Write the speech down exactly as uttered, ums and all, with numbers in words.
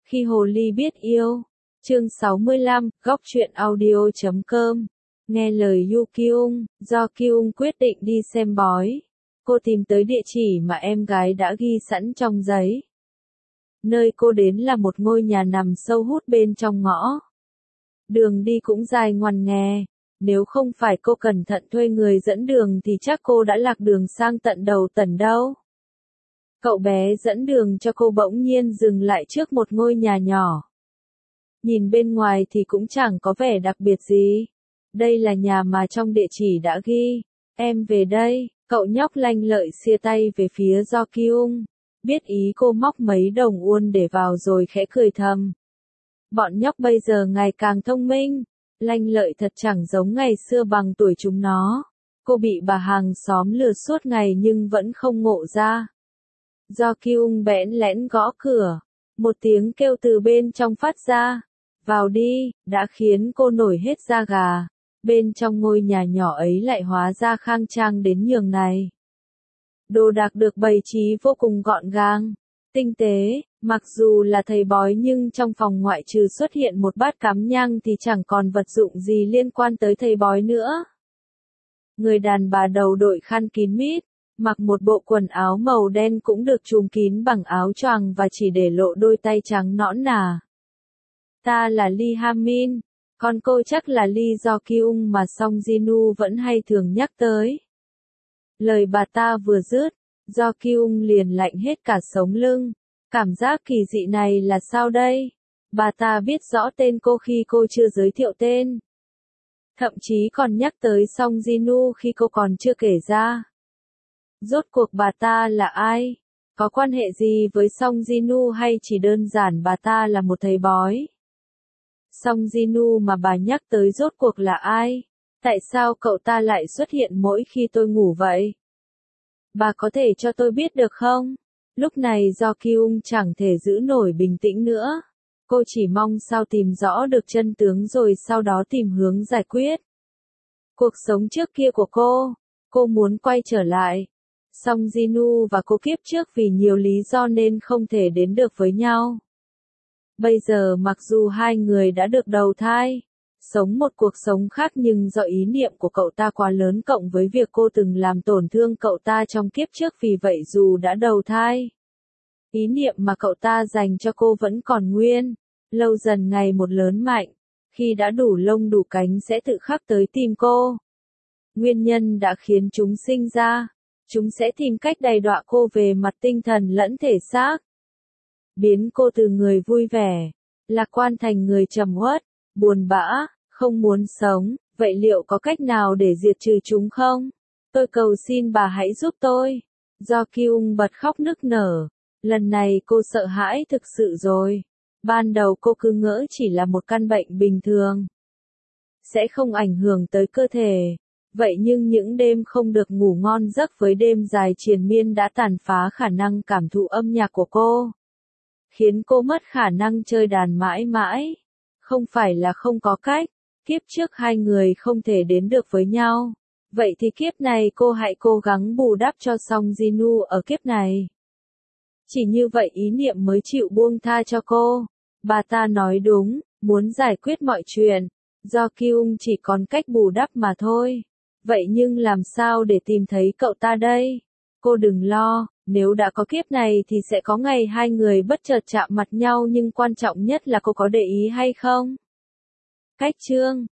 Khi hồ ly biết yêu. Chương sáu mươi lăm, góc truyện audio chấm com. Nghe lời Yu Kyung, do Kyung quyết định đi xem bói. Cô tìm tới địa chỉ mà em gái đã ghi sẵn trong giấy. Nơi cô đến là một ngôi nhà nằm sâu hút bên trong ngõ. Đường đi cũng dài ngoằn nghè. Nếu không phải cô cẩn thận thuê người dẫn đường thì chắc cô đã lạc đường sang tận đầu tần đâu. Cậu bé dẫn đường cho cô bỗng nhiên dừng lại trước một ngôi nhà nhỏ. Nhìn bên ngoài thì cũng chẳng có vẻ đặc biệt gì. Đây là nhà mà trong địa chỉ đã ghi. Em về đây, cậu nhóc lanh lợi xia tay về phía Do Kyung. Biết ý cô móc mấy đồng won để vào rồi khẽ cười thầm. Bọn nhóc bây giờ ngày càng thông minh. Lanh lợi thật chẳng giống ngày xưa bằng tuổi chúng nó. Cô bị bà hàng xóm lừa suốt ngày nhưng vẫn không ngộ ra. Do Kyung bẽn lẽn gõ cửa. Một tiếng kêu từ bên trong phát ra. Vào đi, đã khiến cô nổi hết da gà. Bên trong ngôi nhà nhỏ ấy lại hóa ra khang trang đến nhường này. Đồ đạc được bày trí vô cùng gọn gàng, tinh tế, mặc dù là thầy bói nhưng trong phòng ngoại trừ xuất hiện một bát cắm nhang thì chẳng còn vật dụng gì liên quan tới thầy bói nữa. Người đàn bà đầu đội khăn kín mít, mặc một bộ quần áo màu đen cũng được trùm kín bằng áo choàng và chỉ để lộ đôi tay trắng nõn nà. Ta là Lee Hamin, còn cô chắc là Lee Do Kyung mà Song Jinu vẫn hay thường nhắc tới. Lời bà ta vừa dứt, Do Kyung liền lạnh hết cả sống lưng. Cảm giác kỳ dị này là sao đây? Bà ta biết rõ tên cô khi cô chưa giới thiệu tên. Thậm chí còn nhắc tới Song Jinu khi cô còn chưa kể ra. Rốt cuộc bà ta là ai? Có quan hệ gì với Song Jinu hay chỉ đơn giản bà ta là một thầy bói? Song Jinu mà bà nhắc tới rốt cuộc là ai? Tại sao cậu ta lại xuất hiện mỗi khi tôi ngủ vậy? Bà có thể cho tôi biết được không? Lúc này Do Kyung chẳng thể giữ nổi bình tĩnh nữa. Cô chỉ mong sao tìm rõ được chân tướng rồi sau đó tìm hướng giải quyết. Cuộc sống trước kia của cô, cô muốn quay trở lại. Song Jinu và cô kiếp trước vì nhiều lý do nên không thể đến được với nhau. Bây giờ mặc dù hai người đã được đầu thai, sống một cuộc sống khác nhưng do ý niệm của cậu ta quá lớn cộng với việc cô từng làm tổn thương cậu ta trong kiếp trước vì vậy dù đã đầu thai, ý niệm mà cậu ta dành cho cô vẫn còn nguyên, lâu dần ngày một lớn mạnh, khi đã đủ lông đủ cánh sẽ tự khắc tới tìm cô. Nguyên nhân đã khiến chúng sinh ra, chúng sẽ tìm cách đày đọa cô về mặt tinh thần lẫn thể xác. Biến cô từ người vui vẻ, lạc quan thành người trầm uất, buồn bã, không muốn sống, vậy liệu có cách nào để diệt trừ chúng không? Tôi cầu xin bà hãy giúp tôi. Do Kyung bật khóc nức nở. Lần này cô sợ hãi thực sự rồi. Ban đầu cô cứ ngỡ chỉ là một căn bệnh bình thường. Sẽ không ảnh hưởng tới cơ thể. Vậy nhưng những đêm không được ngủ ngon giấc với đêm dài triền miên đã tàn phá khả năng cảm thụ âm nhạc của cô. Khiến cô mất khả năng chơi đàn mãi mãi. Không phải là không có cách. Kiếp trước hai người không thể đến được với nhau. Vậy thì kiếp này cô hãy cố gắng bù đắp cho Song Jinu ở kiếp này. Chỉ như vậy ý niệm mới chịu buông tha cho cô. Bà ta nói đúng, muốn giải quyết mọi chuyện. Do Kyung chỉ còn cách bù đắp mà thôi. Vậy nhưng làm sao để tìm thấy cậu ta đây? Cô đừng lo, nếu đã có kiếp này thì sẽ có ngày hai người bất chợt chạm mặt nhau nhưng quan trọng nhất là cô có để ý hay không? Cách chương